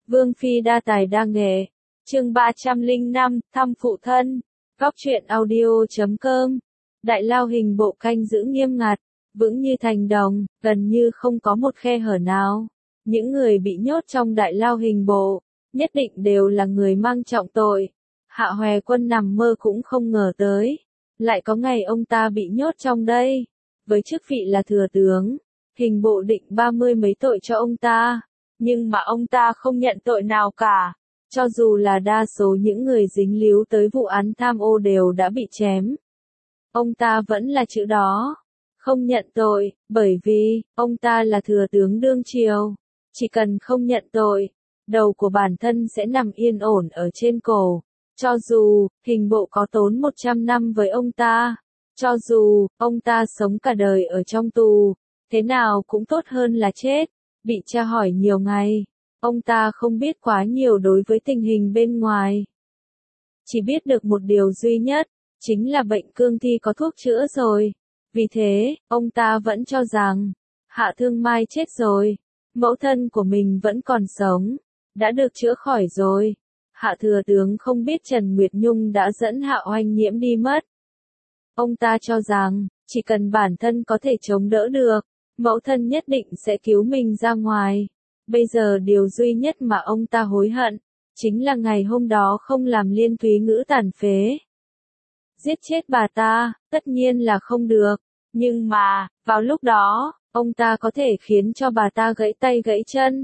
Vương phi đa tài đa nghệ. Chương 305, thăm phụ thân. Góc truyện audio.com. Đại lao hình bộ canh giữ nghiêm ngặt, vững như thành đồng, gần như không có một khe hở nào. Những người bị nhốt trong đại lao hình bộ, nhất định đều là người mang trọng tội. Hạ Hoè Quân nằm mơ cũng không ngờ tới, lại có ngày ông ta bị nhốt trong đây. Với chức vị là thừa tướng, hình bộ định 30 mấy tội cho ông ta, nhưng mà ông ta không nhận tội nào cả. Cho dù là đa số những người dính líu tới vụ án tham ô đều đã bị chém, ông ta vẫn là chữ đó, không nhận tội, bởi vì ông ta là thừa tướng đương triều. Chỉ cần không nhận tội, đầu của bản thân sẽ nằm yên ổn ở trên cổ. Cho dù hình bộ có tốn 100 năm với ông ta, cho dù ông ta sống cả đời ở trong tù, thế nào cũng tốt hơn là chết, bị tra hỏi nhiều ngày. Ông ta không biết quá nhiều đối với tình hình bên ngoài. Chỉ biết được một điều duy nhất, chính là bệnh cương thi có thuốc chữa rồi. Vì thế, ông ta vẫn cho rằng, Hạ Thương Mai chết rồi, mẫu thân của mình vẫn còn sống, đã được chữa khỏi rồi. Hạ thừa tướng không biết Trần Nguyệt Nhung đã dẫn Hạ Oanh Nhiễm đi mất. Ông ta cho rằng, chỉ cần bản thân có thể chống đỡ được, mẫu thân nhất định sẽ cứu mình ra ngoài. Bây giờ điều duy nhất mà ông ta hối hận, chính là ngày hôm đó không làm Liên Thúy Ngữ tàn phế. Giết chết bà ta, tất nhiên là không được, nhưng mà, vào lúc đó, ông ta có thể khiến cho bà ta gãy tay gãy chân.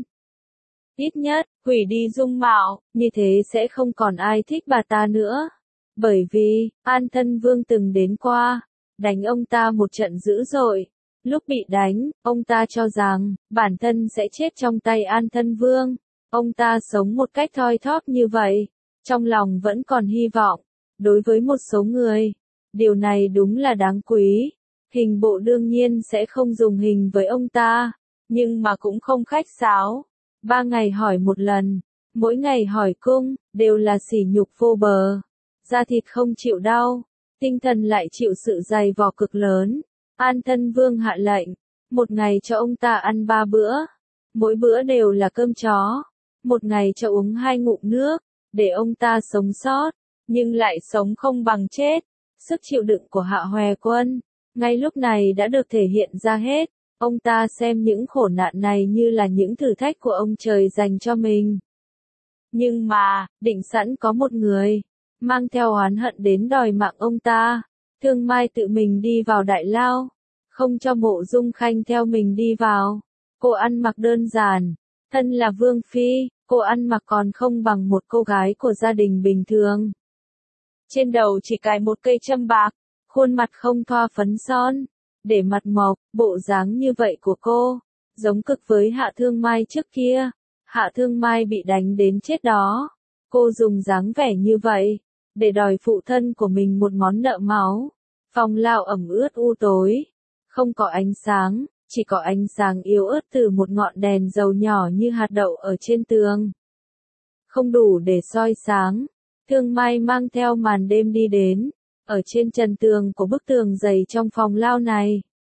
Ít nhất, hủy đi dung mạo, như thế sẽ không còn ai thích bà ta nữa. Bởi vì, An Thân Vương từng đến qua, đánh ông ta một trận dữ dội. Lúc bị đánh, ông ta cho rằng, bản thân sẽ chết trong tay An Thân Vương. Ông ta sống một cách thoi thóp như vậy, trong lòng vẫn còn hy vọng. Đối với một số người, điều này đúng là đáng quý. Hình bộ đương nhiên sẽ không dùng hình với ông ta, nhưng mà cũng không khách sáo. 3 ngày hỏi một lần, mỗi ngày hỏi cung, đều là sỉ nhục vô bờ. Da thịt không chịu đau, tinh thần lại chịu sự dày vò cực lớn. An Thân Vương hạ lệnh, một ngày cho ông ta ăn 3 bữa, mỗi bữa đều là cơm chó, một ngày cho uống 2 ngụm nước, để ông ta sống sót, nhưng lại sống không bằng chết. Sức chịu đựng của Hạ Hoè Quân, ngay lúc này đã được thể hiện ra hết. Ông ta xem những khổ nạn này như là những thử thách của ông trời dành cho mình. Nhưng mà, định sẵn có một người, mang theo oán hận đến đòi mạng ông ta. Thương Mai tự mình đi vào đại lao, không cho Mộ Dung Khanh theo mình đi vào. Cô ăn mặc đơn giản, thân là Vương Phi, cô ăn mặc còn không bằng một cô gái của gia đình bình thường. Trên đầu chỉ cài một cây châm bạc, khuôn mặt không thoa phấn son, để mặt mộc, bộ dáng như vậy của cô, giống cực với Hạ Thương Mai trước kia. Hạ Thương Mai bị đánh đến chết đó, cô dùng dáng vẻ như vậy, để đòi phụ thân của mình một món nợ máu. Phòng lao ẩm ướt u tối, không có ánh sáng, chỉ có ánh sáng yếu ớt từ một ngọn đèn dầu nhỏ như hạt đậu ở trên tường. Không đủ để soi sáng. Thương Mai mang theo màn đêm đi đến, ở trên trần tường của bức tường dày trong phòng lao này.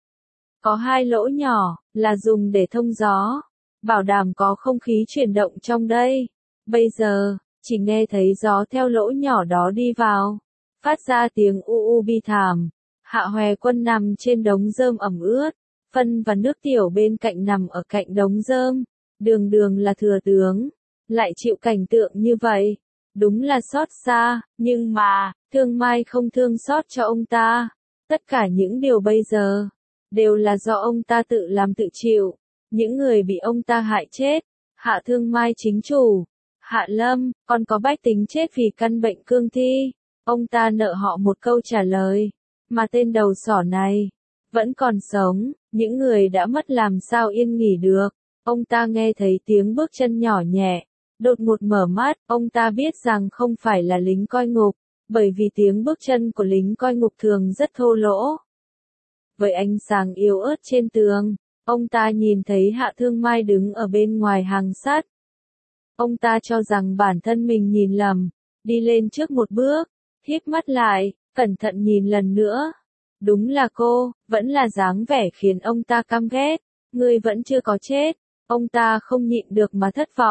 Có 2 lỗ nhỏ, là dùng để thông gió, bảo đảm có không khí chuyển động trong đây. Bây giờ, chỉ nghe thấy gió theo lỗ nhỏ đó đi vào, phát ra tiếng u u bi thảm. Hạ Hoè Quân nằm trên đống rơm ẩm ướt, phân và nước tiểu bên cạnh nằm ở cạnh đống rơm. Đường Đường là thừa tướng, lại chịu cảnh tượng như vậy, đúng là xót xa, nhưng mà, Thương Mai không thương xót cho ông ta. Tất cả những điều bây giờ, đều là do ông ta tự làm tự chịu. Những người bị ông ta hại chết, Hạ Thương Mai chính chủ, Hạ Lâm, còn có bách tính chết vì căn bệnh cương thi. Ông ta nợ họ một câu trả lời, mà tên đầu sỏ này, vẫn còn sống. Những người đã mất làm sao yên nghỉ được. Ông ta nghe thấy tiếng bước chân nhỏ nhẹ, đột ngột mở mắt. Ông ta biết rằng không phải là lính coi ngục, bởi vì tiếng bước chân của lính coi ngục thường rất thô lỗ. Với ánh sáng yếu ớt trên tường, ông ta nhìn thấy Hạ Thương Mai đứng ở bên ngoài hàng sắt. Ông ta cho rằng bản thân mình nhìn lầm, đi lên trước một bước, híp mắt lại, cẩn thận nhìn lần nữa. Đúng là cô, vẫn là dáng vẻ khiến ông ta căm ghét. Ngươi vẫn chưa có chết. Ông ta không nhịn được mà thất vọng.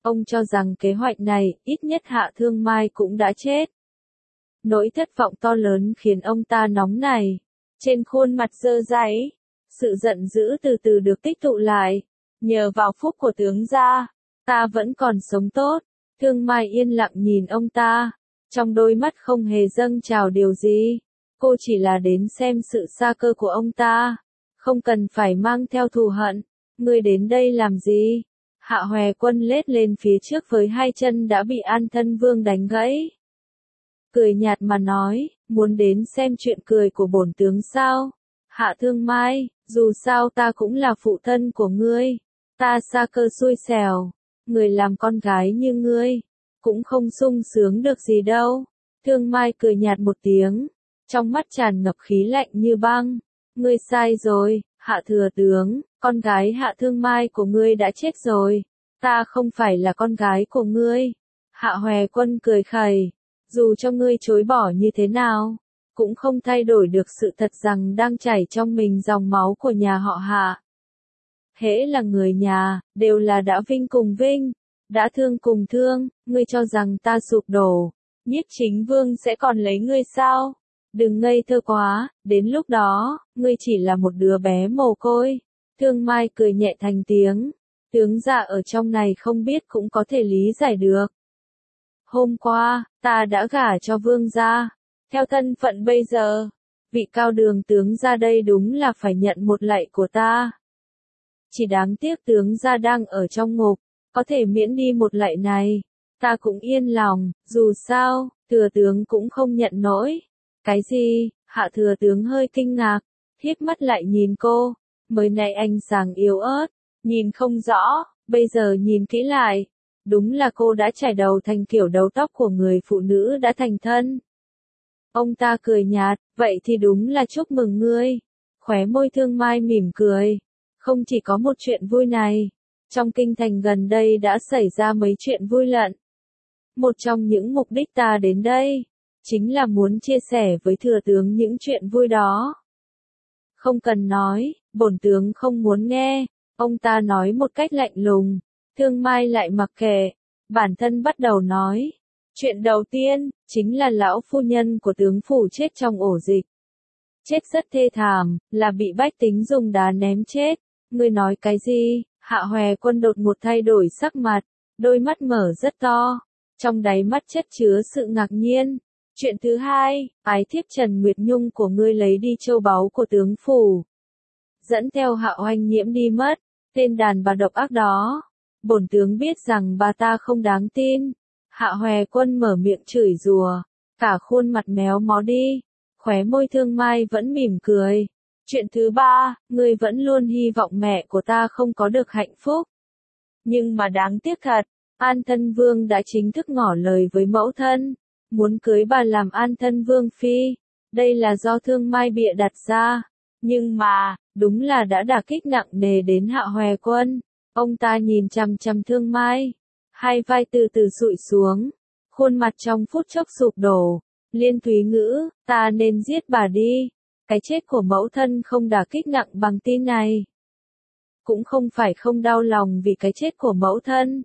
Ông cho rằng kế hoạch này, ít nhất Hạ Thương Mai cũng đã chết. Nỗi thất vọng to lớn khiến ông ta nóng nảy. Trên khuôn mặt dơ dáy, sự giận dữ từ từ được tích tụ lại. Nhờ vào phúc của tướng gia, ta vẫn còn sống tốt. Thương Mai yên lặng nhìn ông ta. Trong đôi mắt không hề dâng trào điều gì. Cô chỉ là đến xem sự sa cơ của ông ta. Không cần phải mang theo thù hận. Ngươi đến đây làm gì? Hạ Hòe Quân lết lên phía trước với hai chân đã bị An Thân Vương đánh gãy. Cười nhạt mà nói, muốn đến xem chuyện cười của bổn tướng sao? Hạ Thương Mai, dù sao ta cũng là phụ thân của ngươi. Ta sa cơ xui xẻo. Người làm con gái như ngươi, cũng không sung sướng được gì đâu. Thương Mai cười nhạt một tiếng, trong mắt tràn ngập khí lạnh như băng. Ngươi sai rồi, Hạ Thừa Tướng, con gái Hạ Thương Mai của ngươi đã chết rồi. Ta không phải là con gái của ngươi. Hạ Hòe Quân cười khẩy, dù cho ngươi chối bỏ như thế nào, cũng không thay đổi được sự thật rằng đang chảy trong mình dòng máu của nhà họ Hạ. Hễ là người nhà, đều là đã vinh cùng vinh, đã thương cùng thương. Ngươi cho rằng ta sụp đổ, Nhiếp Chính Vương sẽ còn lấy ngươi sao? Đừng ngây thơ quá, đến lúc đó, ngươi chỉ là một đứa bé mồ côi. Thương Mai cười nhẹ thành tiếng, tướng gia ở trong này không biết cũng có thể lý giải được. Hôm qua, ta đã gả cho vương gia, theo thân phận bây giờ, vị cao đường tướng gia đây đúng là phải nhận một lạy của ta. Chỉ đáng tiếc tướng gia đang ở trong ngục, có thể miễn đi một lạy này, ta cũng yên lòng, dù sao, thừa tướng cũng không nhận nổi. Cái gì? Hạ thừa tướng hơi kinh ngạc, híp mắt lại nhìn cô, mới nãy ánh sáng yếu ớt, nhìn không rõ, bây giờ nhìn kỹ lại, đúng là cô đã trải đầu thành kiểu đầu tóc của người phụ nữ đã thành thân. Ông ta cười nhạt, vậy thì đúng là chúc mừng ngươi. Khóe môi Thương Mai mỉm cười. Không chỉ có một chuyện vui này, trong kinh thành gần đây đã xảy ra mấy chuyện vui lận. Một trong những mục đích ta đến đây, chính là muốn chia sẻ với thừa tướng những chuyện vui đó. Không cần nói, bổn tướng không muốn nghe, ông ta nói một cách lạnh lùng. Thương Mai lại mặc kệ, bản thân bắt đầu nói. Chuyện đầu tiên, chính là lão phu nhân của tướng phủ chết trong ổ dịch. Chết rất thê thảm, là bị bách tính dùng đá ném chết. Ngươi nói cái gì? Hạ Hòe Quân đột ngột thay đổi sắc mặt, đôi mắt mở rất to, trong đáy mắt chất chứa sự ngạc nhiên. Chuyện thứ hai, ái thiếp Trần Nguyệt Nhung của ngươi lấy đi châu báu của tướng phủ, dẫn theo Hạ Oanh Nhiễm đi mất, tên đàn bà độc ác đó. Bổn tướng biết rằng bà ta không đáng tin. Hạ Hòe Quân mở miệng chửi rủa, cả khuôn mặt méo mó đi, khóe môi Thương Mai vẫn mỉm cười. Chuyện thứ ba, ngươi vẫn luôn hy vọng mẹ của ta không có được hạnh phúc. Nhưng mà đáng tiếc thật, An Thân Vương đã chính thức ngỏ lời với mẫu thân, muốn cưới bà làm An Thân Vương phi. Đây là do Thương Mai bịa đặt ra, nhưng mà, đúng là đã đả kích nặng nề đến Hạ Hòe Quân. Ông ta nhìn chằm chằm Thương Mai, hai vai từ từ sụi xuống, khuôn mặt trong phút chốc sụp đổ. Liên Thúy Ngữ, ta nên giết bà đi. Cái chết của mẫu thân không đả kích nặng bằng tin này. Cũng không phải không đau lòng vì cái chết của mẫu thân,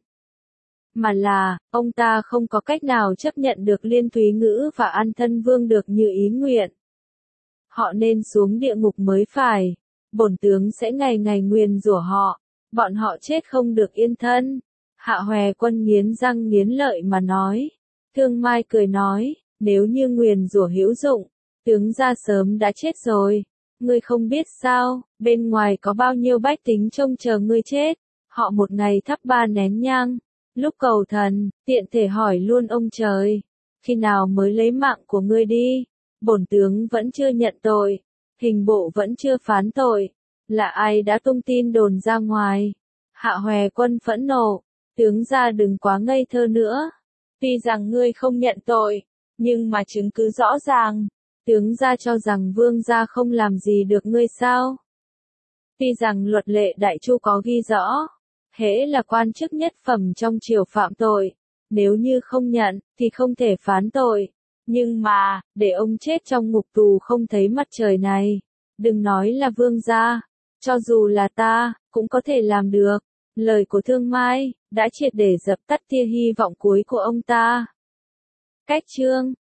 mà là, ông ta không có cách nào chấp nhận được Liên Thúy Ngữ và An Thân Vương được như ý nguyện. Họ nên xuống địa ngục mới phải. Bổn tướng sẽ ngày ngày nguyền rủa họ, bọn họ chết không được yên thân. Hạ Hòe Quân nghiến răng nghiến lợi mà nói. Thương Mai cười nói, nếu như nguyền rủa hữu dụng, tướng gia sớm đã chết rồi. Ngươi không biết sao, bên ngoài có bao nhiêu bách tính trông chờ ngươi chết. Họ một ngày thắp 3 nén nhang, lúc cầu thần, tiện thể hỏi luôn ông trời, khi nào mới lấy mạng của ngươi đi. Bổn tướng vẫn chưa nhận tội, hình bộ vẫn chưa phán tội. Là ai đã tung tin đồn ra ngoài? Hạ Hòe Quân phẫn nộ, tướng gia đừng quá ngây thơ nữa. Tuy rằng ngươi không nhận tội, nhưng mà chứng cứ rõ ràng. Tướng gia cho rằng vương gia không làm gì được ngươi sao? Tuy rằng luật lệ Đại Chu có ghi rõ, hễ là quan chức nhất phẩm trong triều phạm tội, nếu như không nhận, thì không thể phán tội. Nhưng mà, để ông chết trong ngục tù không thấy mặt trời này, đừng nói là vương gia, cho dù là ta, cũng có thể làm được. Lời của Thương Mai đã triệt để dập tắt tia hy vọng cuối của ông ta. Cách chương